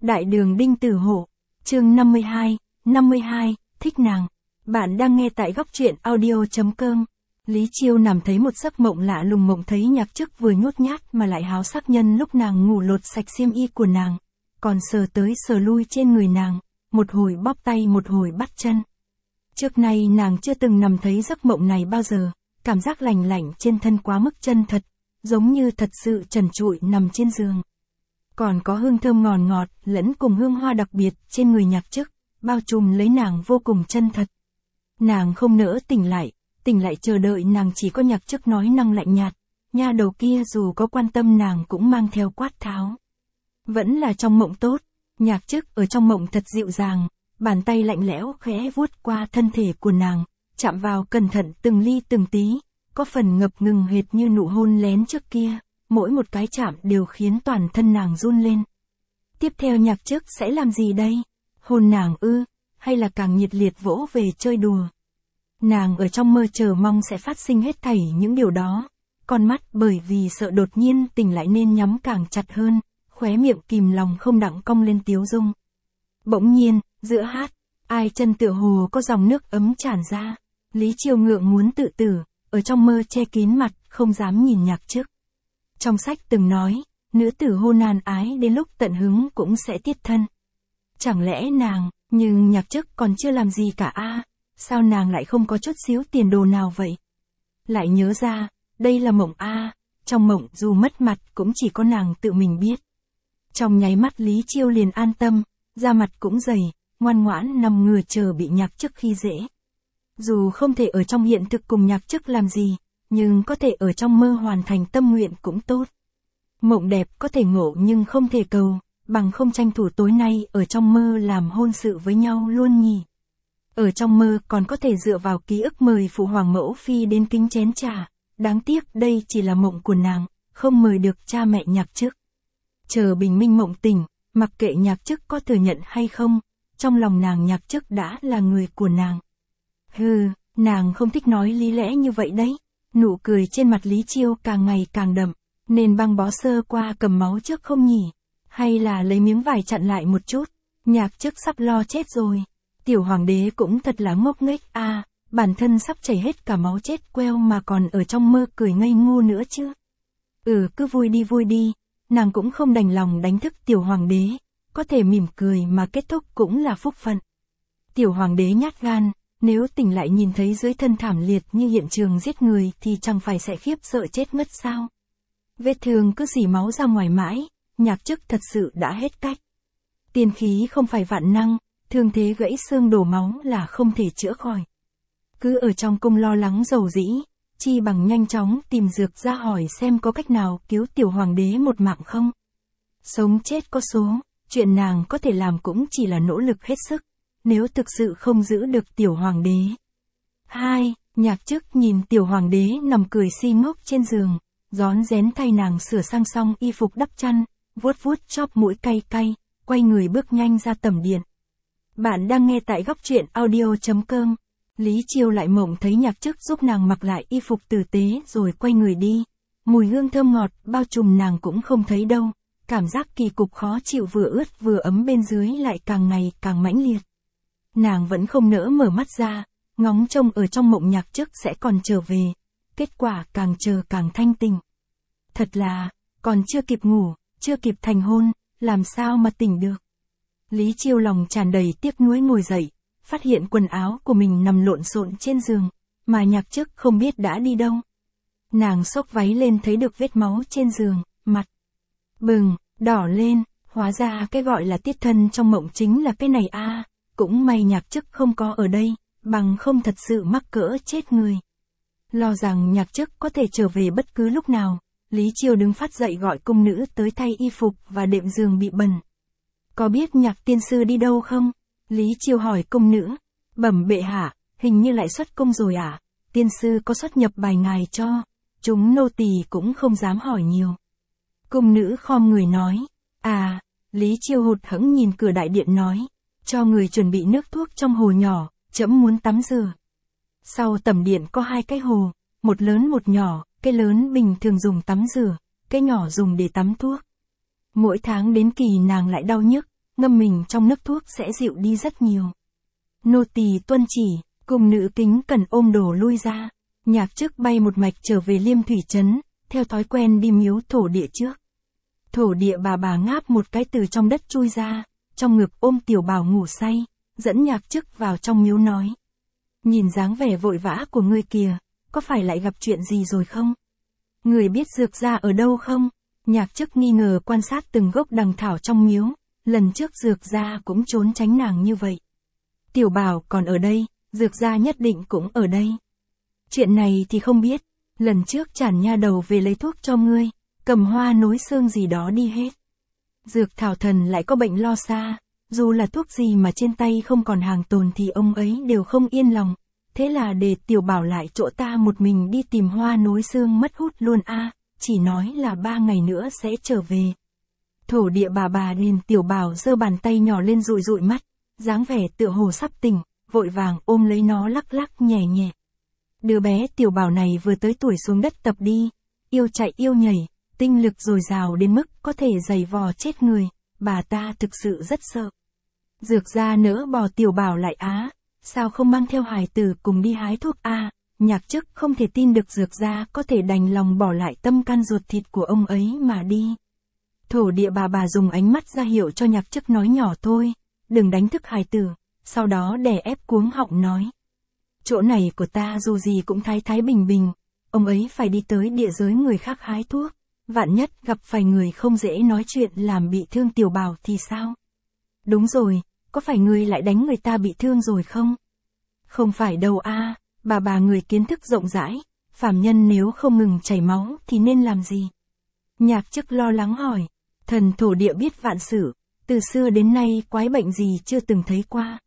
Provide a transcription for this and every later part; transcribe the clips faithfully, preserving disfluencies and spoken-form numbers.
Đại đường Đinh Tử Hổ, chương năm mươi hai, năm mươi hai, thích nàng. Bạn đang nghe tại góc truyện audio chấm com. Lý Chiêu nằm thấy một giấc mộng lạ lùng, mộng thấy Nhạc Chức vừa nhút nhát mà lại háo sắc, nhân lúc nàng ngủ lột sạch xiêm y của nàng, còn sờ tới sờ lui trên người nàng, một hồi bóp tay một hồi bắt chân. Trước nay nàng chưa từng nằm thấy giấc mộng này bao giờ, cảm giác lành lạnh trên thân quá mức chân thật, giống như thật sự trần trụi nằm trên giường. Còn có hương thơm ngọt ngọt, lẫn cùng hương hoa đặc biệt trên người Nhạc Chức, bao trùm lấy nàng vô cùng chân thật. Nàng không nỡ tỉnh lại, tỉnh lại chờ đợi nàng chỉ có Nhạc Chức nói năng lạnh nhạt, nha đầu kia dù có quan tâm nàng cũng mang theo quát tháo. Vẫn là trong mộng tốt, Nhạc Chức ở trong mộng thật dịu dàng, bàn tay lạnh lẽo khẽ vuốt qua thân thể của nàng, chạm vào cẩn thận từng ly từng tí, có phần ngập ngừng hệt như nụ hôn lén trước kia, mỗi một cái chạm đều khiến toàn thân nàng run lên. Tiếp theo Nhạc Chức sẽ làm gì đây? Hôn nàng ư, hay là càng nhiệt liệt vỗ về chơi đùa? Nàng ở trong mơ chờ mong sẽ phát sinh hết thảy những điều đó, con mắt bởi vì sợ đột nhiên tỉnh lại nên nhắm càng chặt hơn, khóe miệng kìm lòng không đặng cong lên tiếu dung. Bỗng nhiên, giữa hát, ai chân tựa hồ có dòng nước ấm tràn ra, Lý Chiêu ngượng muốn tự tử, ở trong mơ che kín mặt, không dám nhìn Nhạc Chức. Trong sách từng nói, nữ tử hôn nan ái đến lúc tận hứng cũng sẽ tiết thân. Chẳng lẽ nàng, nhưng Nhạc Chức còn chưa làm gì cả a, à, sao nàng lại không có chút xíu tiền đồ nào vậy? Lại nhớ ra, đây là mộng a, à, trong mộng dù mất mặt cũng chỉ có nàng tự mình biết. Trong nháy mắt Lý Chiêu liền an tâm, da mặt cũng dày, ngoan ngoãn nằm ngửa chờ bị Nhạc Chức khi dễ. Dù không thể ở trong hiện thực cùng Nhạc Chức làm gì, nhưng có thể ở trong mơ hoàn thành tâm nguyện cũng tốt. Mộng đẹp có thể ngộ nhưng không thể cầu, bằng không tranh thủ tối nay ở trong mơ làm hôn sự với nhau luôn nhỉ. Ở trong mơ còn có thể dựa vào ký ức mời phụ hoàng mẫu phi đến kính chén trà, đáng tiếc đây chỉ là mộng của nàng, không mời được cha mẹ Nhạc Chức. Chờ bình minh mộng tỉnh, mặc kệ Nhạc Chức có thừa nhận hay không, trong lòng nàng Nhạc Chức đã là người của nàng. Hừ, nàng không thích nói lý lẽ như vậy đấy. Nụ cười trên mặt Lý Chiêu càng ngày càng đậm, nên băng bó sơ qua cầm máu trước không nhỉ? Hay là lấy miếng vải chặn lại một chút? Nhạc Chức sắp lo chết rồi. Tiểu hoàng đế cũng thật là ngốc nghếch a, à, bản thân sắp chảy hết cả máu chết queo mà còn ở trong mơ cười ngây ngô nữa chứ. Ừ, cứ vui đi vui đi, nàng cũng không đành lòng đánh thức tiểu hoàng đế, có thể mỉm cười mà kết thúc cũng là phúc phận. Tiểu hoàng đế nhát gan, nếu tỉnh lại nhìn thấy dưới thân thảm liệt như hiện trường giết người thì chẳng phải sẽ khiếp sợ chết ngất sao? Vết thương cứ rỉ máu ra ngoài mãi, Nhạc Chức thật sự đã hết cách. Tiên khí không phải vạn năng, thương thế gãy xương đổ máu là không thể chữa khỏi. Cứ ở trong cung lo lắng dầu dĩ, chi bằng nhanh chóng tìm dược ra hỏi xem có cách nào cứu tiểu hoàng đế một mạng không. Sống chết có số, chuyện nàng có thể làm cũng chỉ là nỗ lực hết sức. Nếu thực sự không giữ được tiểu hoàng đế. Hai, Nhạc Chức nhìn tiểu hoàng đế nằm cười si ngốc trên giường, rón rén thay nàng sửa sang xong y phục đắp chăn, vuốt vuốt chóp mũi cay cay, quay người bước nhanh ra tầm điện. Bạn đang nghe tại góc truyện audio chấm com. Lý Chiêu lại mộng thấy Nhạc Chức giúp nàng mặc lại y phục tử tế rồi quay người đi. Mùi hương thơm ngọt bao trùm nàng cũng không thấy đâu, cảm giác kỳ cục khó chịu vừa ướt vừa ấm bên dưới lại càng ngày càng mãnh liệt. Nàng vẫn không nỡ mở mắt ra, ngóng trông ở trong mộng Nhạc Chức sẽ còn trở về, kết quả càng chờ càng thanh tỉnh. Thật là, còn chưa kịp ngủ, chưa kịp thành hôn, làm sao mà tỉnh được. Lý Chiêu lòng tràn đầy tiếc nuối ngồi dậy, phát hiện quần áo của mình nằm lộn xộn trên giường, mà Nhạc Chức không biết đã đi đâu. Nàng xốc váy lên thấy được vết máu trên giường, mặt bừng, đỏ lên, hóa ra cái gọi là tiết thân trong mộng chính là cái này a. À. Cũng may Nhạc Chức không có ở đây, bằng không thật sự mắc cỡ chết người. Lo rằng Nhạc Chức có thể trở về bất cứ lúc nào, Lý Chiêu đứng phát dậy gọi cung nữ tới thay y phục và đệm giường bị bẩn. Có biết Nhạc tiên sư đi đâu không? Lý Chiêu hỏi cung nữ. Bẩm bệ hạ, hình như lại xuất cung rồi à? Tiên sư có xuất nhập bài ngài cho? Chúng nô tỳ cũng không dám hỏi nhiều. Cung nữ khom người nói. À, Lý Chiêu hụt hẫng nhìn cửa đại điện nói. Cho người chuẩn bị nước thuốc trong hồ nhỏ, trẫm muốn tắm rửa. Sau tầm điện có hai cái hồ, một lớn một nhỏ, cái lớn bình thường dùng tắm rửa, cái nhỏ dùng để tắm thuốc. Mỗi tháng đến kỳ nàng lại đau nhức, ngâm mình trong nước thuốc sẽ dịu đi rất nhiều. Nô tỳ tuân chỉ, cung nữ kính cẩn ôm đồ lui ra. Nhạc Chức bay một mạch trở về Liêm Thủy Trấn, theo thói quen đi miếu thổ địa trước. Thổ địa bà bà ngáp một cái từ trong đất chui ra, trong ngực ôm Tiểu Bảo ngủ say, dẫn Nhạc Chức vào trong miếu nói. Nhìn dáng vẻ vội vã của ngươi kìa, có phải lại gặp chuyện gì rồi không? Người biết dược gia ở đâu không? Nhạc Chức nghi ngờ quan sát từng gốc đằng thảo trong miếu, lần trước dược gia cũng trốn tránh nàng như vậy. Tiểu Bảo còn ở đây, dược gia nhất định cũng ở đây. Chuyện này thì không biết, lần trước Trản nha đầu về lấy thuốc cho ngươi, cầm hoa nối xương gì đó đi hết. Dược thảo thần lại có bệnh lo xa, dù là thuốc gì mà trên tay không còn hàng tồn thì ông ấy đều không yên lòng, thế là để Tiểu Bảo lại chỗ ta một mình đi tìm hoa nối xương mất hút luôn a, chỉ nói là ba ngày nữa sẽ trở về. Thổ địa bà bà nhìn Tiểu Bảo giơ bàn tay nhỏ lên dụi dụi mắt, dáng vẻ tựa hồ sắp tỉnh, vội vàng ôm lấy nó lắc lắc nhẹ nhẹ. Đứa bé Tiểu Bảo này vừa tới tuổi xuống đất tập đi, yêu chạy yêu nhảy, tinh lực dồi dào đến mức có thể giày vò chết người, bà ta thực sự rất sợ. Dược gia nỡ bỏ Tiểu Bảo lại á, sao không mang theo hài tử cùng đi hái thuốc a? Nhạc Chức không thể tin được dược gia có thể đành lòng bỏ lại tâm can ruột thịt của ông ấy mà đi. Thổ địa bà bà dùng ánh mắt ra hiệu cho Nhạc Chức nói nhỏ thôi, đừng đánh thức hài tử, sau đó đè ép cuống họng nói. Chỗ này của ta dù gì cũng thái thái bình bình, ông ấy phải đi tới địa giới người khác hái thuốc, vạn nhất gặp phải người không dễ nói chuyện làm bị thương Tiểu Bảo thì sao? Đúng rồi, có phải ngươi lại đánh người ta bị thương rồi không? Không phải đâu a, bà bà người kiến thức rộng rãi, phàm nhân nếu không ngừng chảy máu thì nên làm gì? Nhạc Chức lo lắng hỏi, thần thổ địa biết vạn sự, từ xưa đến nay quái bệnh gì chưa từng thấy qua.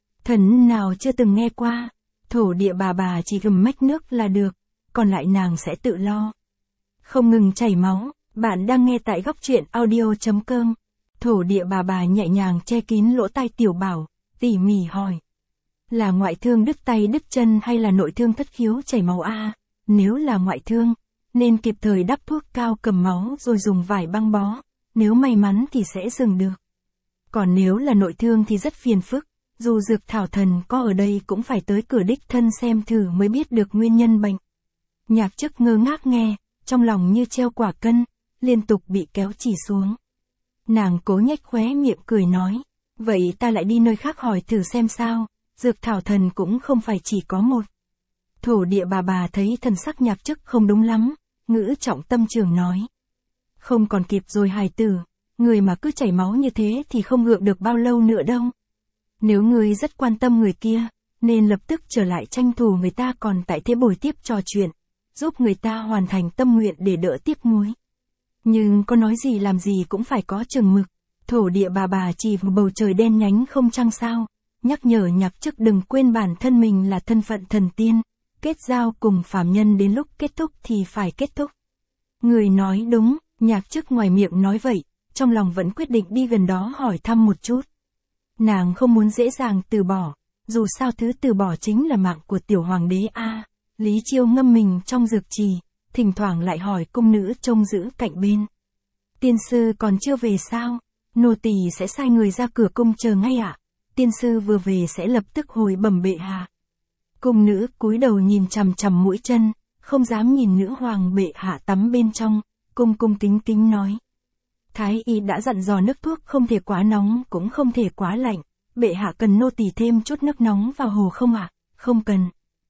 Thần nào chưa từng nghe qua, thổ địa bà bà chỉ gầm mách nước là được, còn lại nàng sẽ tự lo. Không ngừng chảy máu, bạn đang nghe tại góc truyện audio chấm com. Thổ địa bà bà nhẹ nhàng che kín lỗ tai Tiểu Bảo, tỉ mỉ hỏi. Là ngoại thương đứt tay đứt chân hay là nội thương thất khiếu chảy máu a? Nếu là ngoại thương, nên kịp thời đắp thuốc cao cầm máu rồi dùng vải băng bó, nếu may mắn thì sẽ dừng được. Còn nếu là nội thương thì rất phiền phức, dù dược thảo thần có ở đây cũng phải tới cửa đích thân xem thử mới biết được nguyên nhân bệnh. Nhạc Chức ngơ ngác nghe, trong lòng như treo quả cân, liên tục bị kéo chỉ xuống. Nàng cố nhếch khóe miệng cười nói, vậy ta lại đi nơi khác hỏi thử xem sao, dược thảo thần cũng không phải chỉ có một. Thổ địa bà bà thấy thần sắc Nhạc Chức không đúng lắm, ngữ trọng tâm trường nói. Không còn kịp rồi hài tử, người mà cứ chảy máu như thế thì không gượng được bao lâu nữa đâu. Nếu người rất quan tâm người kia, nên lập tức trở lại tranh thủ người ta còn tại thế bồi tiếp trò chuyện, giúp người ta hoàn thành tâm nguyện để đỡ tiếc nuối. Nhưng có nói gì làm gì cũng phải có chừng mực. Thổ địa bà bà chỉ vào bầu trời đen nhánh không trăng sao, nhắc nhở Nhạc Chức đừng quên bản thân mình là thân phận thần tiên, kết giao cùng phàm nhân đến lúc kết thúc thì phải kết thúc. Người nói đúng, Nhạc Chức ngoài miệng nói vậy, trong lòng vẫn quyết định đi gần đó hỏi thăm một chút. Nàng không muốn dễ dàng từ bỏ, dù sao thứ từ bỏ chính là mạng của tiểu hoàng đế a. Lý Chiêu ngâm mình trong dược trì, thỉnh thoảng lại hỏi cung nữ trông giữ cạnh bên. Tiên sư còn chưa về sao? Nô tỳ sẽ sai người ra cửa cung chờ ngay ạ. À? Tiên sư vừa về sẽ lập tức hồi bẩm bệ hạ. Cung nữ cúi đầu nhìn chằm chằm mũi chân, không dám nhìn nữ hoàng bệ hạ tắm bên trong, cung cung kính kính nói. Thái y đã dặn dò nước thuốc không thể quá nóng cũng không thể quá lạnh, bệ hạ cần nô tỳ thêm chút nước nóng vào hồ không ạ? À? Không cần.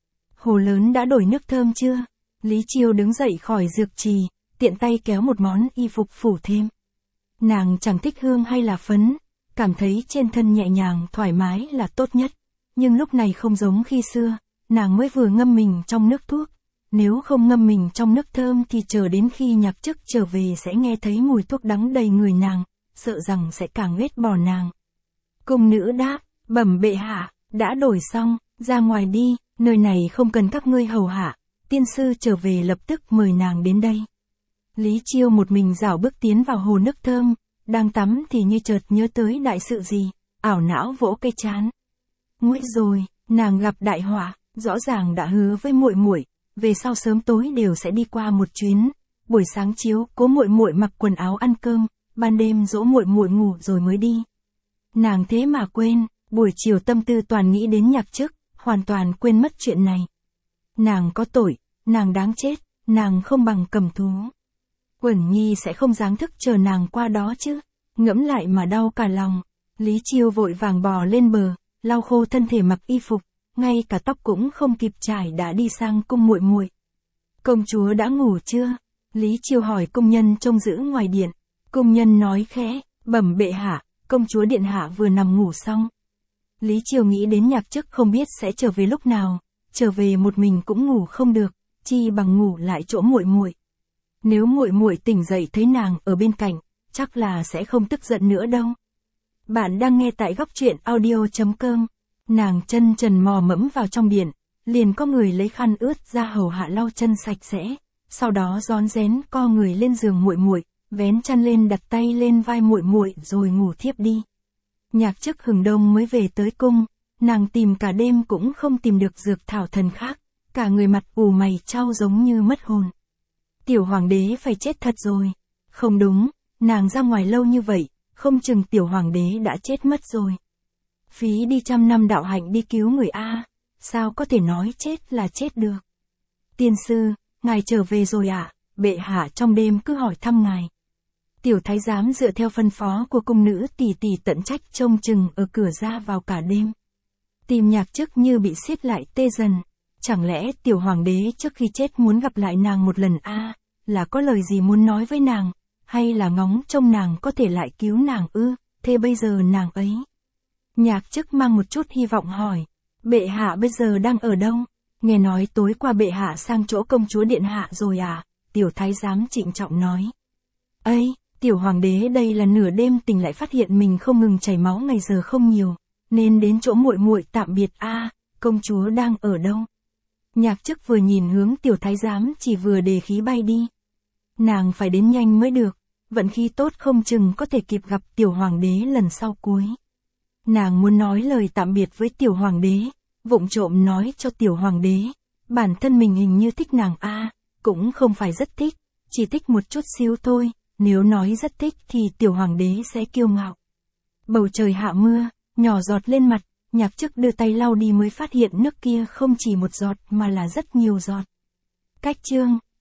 Hồ lớn đã đổi nước thơm chưa? Lý Chiêu đứng dậy khỏi dược trì, tiện tay kéo một món y phục phủ thêm. Nàng chẳng thích hương hay là phấn, cảm thấy trên thân nhẹ nhàng thoải mái là tốt nhất, nhưng lúc này không giống khi xưa, nàng mới vừa ngâm mình trong nước thuốc, nếu không ngâm mình trong nước thơm thì chờ đến khi Nhạc Chức trở về sẽ nghe thấy mùi thuốc đắng đầy người nàng, sợ rằng sẽ càng ghét bỏ nàng. Cung nữ đáp, bẩm bệ hạ, đã đổi xong, ra ngoài đi, nơi này không cần các ngươi hầu hạ, tiên sư trở về lập tức mời nàng đến đây. Lý Chiêu một mình dảo bước tiến vào hồ nước thơm, đang tắm thì như chợt nhớ tới đại sự gì, ảo não vỗ cây trán. Nguy rồi, nàng gặp đại họa, rõ ràng đã hứa với muội muội, về sau sớm tối đều sẽ đi qua một chuyến, buổi sáng chiếu cố muội muội mặc quần áo ăn cơm, ban đêm dỗ muội muội ngủ rồi mới đi. Nàng thế mà quên, buổi chiều tâm tư toàn nghĩ đến nhạc chức, hoàn toàn quên mất chuyện này. Nàng có tội, nàng đáng chết, nàng không bằng cầm thú. Quẩn Nhi sẽ không dáng thức chờ nàng qua đó chứ, ngẫm lại mà đau cả lòng. Lý Chiêu vội vàng bò lên bờ, lau khô thân thể mặc y phục, ngay cả tóc cũng không kịp trải đã đi sang cung muội muội. Công chúa đã ngủ chưa? Lý Chiêu hỏi công nhân trông giữ ngoài điện. Công nhân nói khẽ, bẩm bệ hạ, công chúa điện hạ vừa nằm ngủ xong. Lý Chiêu nghĩ đến nhạc chức không biết sẽ trở về lúc nào, trở về một mình cũng ngủ không được, chi bằng ngủ lại chỗ muội muội. Nếu muội muội tỉnh dậy thấy nàng ở bên cạnh, chắc là sẽ không tức giận nữa đâu. Bạn đang nghe tại góc truyện audio chấm com. Nàng chân trần mò mẫm vào trong điện, liền có người lấy khăn ướt ra hầu hạ lau chân sạch sẽ, sau đó rón rén co người lên giường muội muội, vén chăn lên đặt tay lên vai muội muội rồi ngủ thiếp đi. Nhạc chức hừng đông mới về tới cung, nàng tìm cả đêm cũng không tìm được dược thảo thần khác, cả người mặt ù mày chau giống như mất hồn. Tiểu hoàng đế phải chết thật rồi. Không đúng, nàng ra ngoài lâu như vậy, không chừng tiểu hoàng đế đã chết mất rồi. Phí đi trăm năm đạo hạnh đi cứu người A, sao có thể nói chết là chết được. Tiên sư, ngài trở về rồi ạ, à? Bệ hạ trong đêm cứ hỏi thăm ngài. Tiểu thái giám dựa theo phân phó của cung nữ tỷ tỷ tận trách trông chừng ở cửa ra vào cả đêm. Tim nhạc chức như bị siết lại tê dần. Chẳng lẽ tiểu hoàng đế trước khi chết muốn gặp lại nàng một lần a à, là có lời gì muốn nói với nàng, hay là ngóng trông nàng có thể lại cứu nàng ư, thế bây giờ nàng ấy. Nhạc chức mang một chút hy vọng hỏi, bệ hạ bây giờ đang ở đâu? Nghe nói tối qua bệ hạ sang chỗ công chúa điện hạ rồi à? Tiểu thái giám trịnh trọng nói. Ây, tiểu hoàng đế đây là nửa đêm tỉnh lại phát hiện mình không ngừng chảy máu ngày giờ không nhiều, nên đến chỗ muội muội tạm biệt a, à, công chúa đang ở đâu? Nhạc chức vừa nhìn hướng tiểu thái giám chỉ vừa đề khí bay đi. Nàng phải đến nhanh mới được, vận khí tốt không chừng có thể kịp gặp tiểu hoàng đế lần sau cuối. Nàng muốn nói lời tạm biệt với tiểu hoàng đế, vụng trộm nói cho tiểu hoàng đế, bản thân mình hình như thích nàng a, à, cũng không phải rất thích, chỉ thích một chút xíu thôi, nếu nói rất thích thì tiểu hoàng đế sẽ kiêu ngạo. Bầu trời hạ mưa, nhỏ giọt lên mặt, nhạc chức đưa tay lau đi mới phát hiện nước kia không chỉ một giọt mà là rất nhiều giọt. Cách chương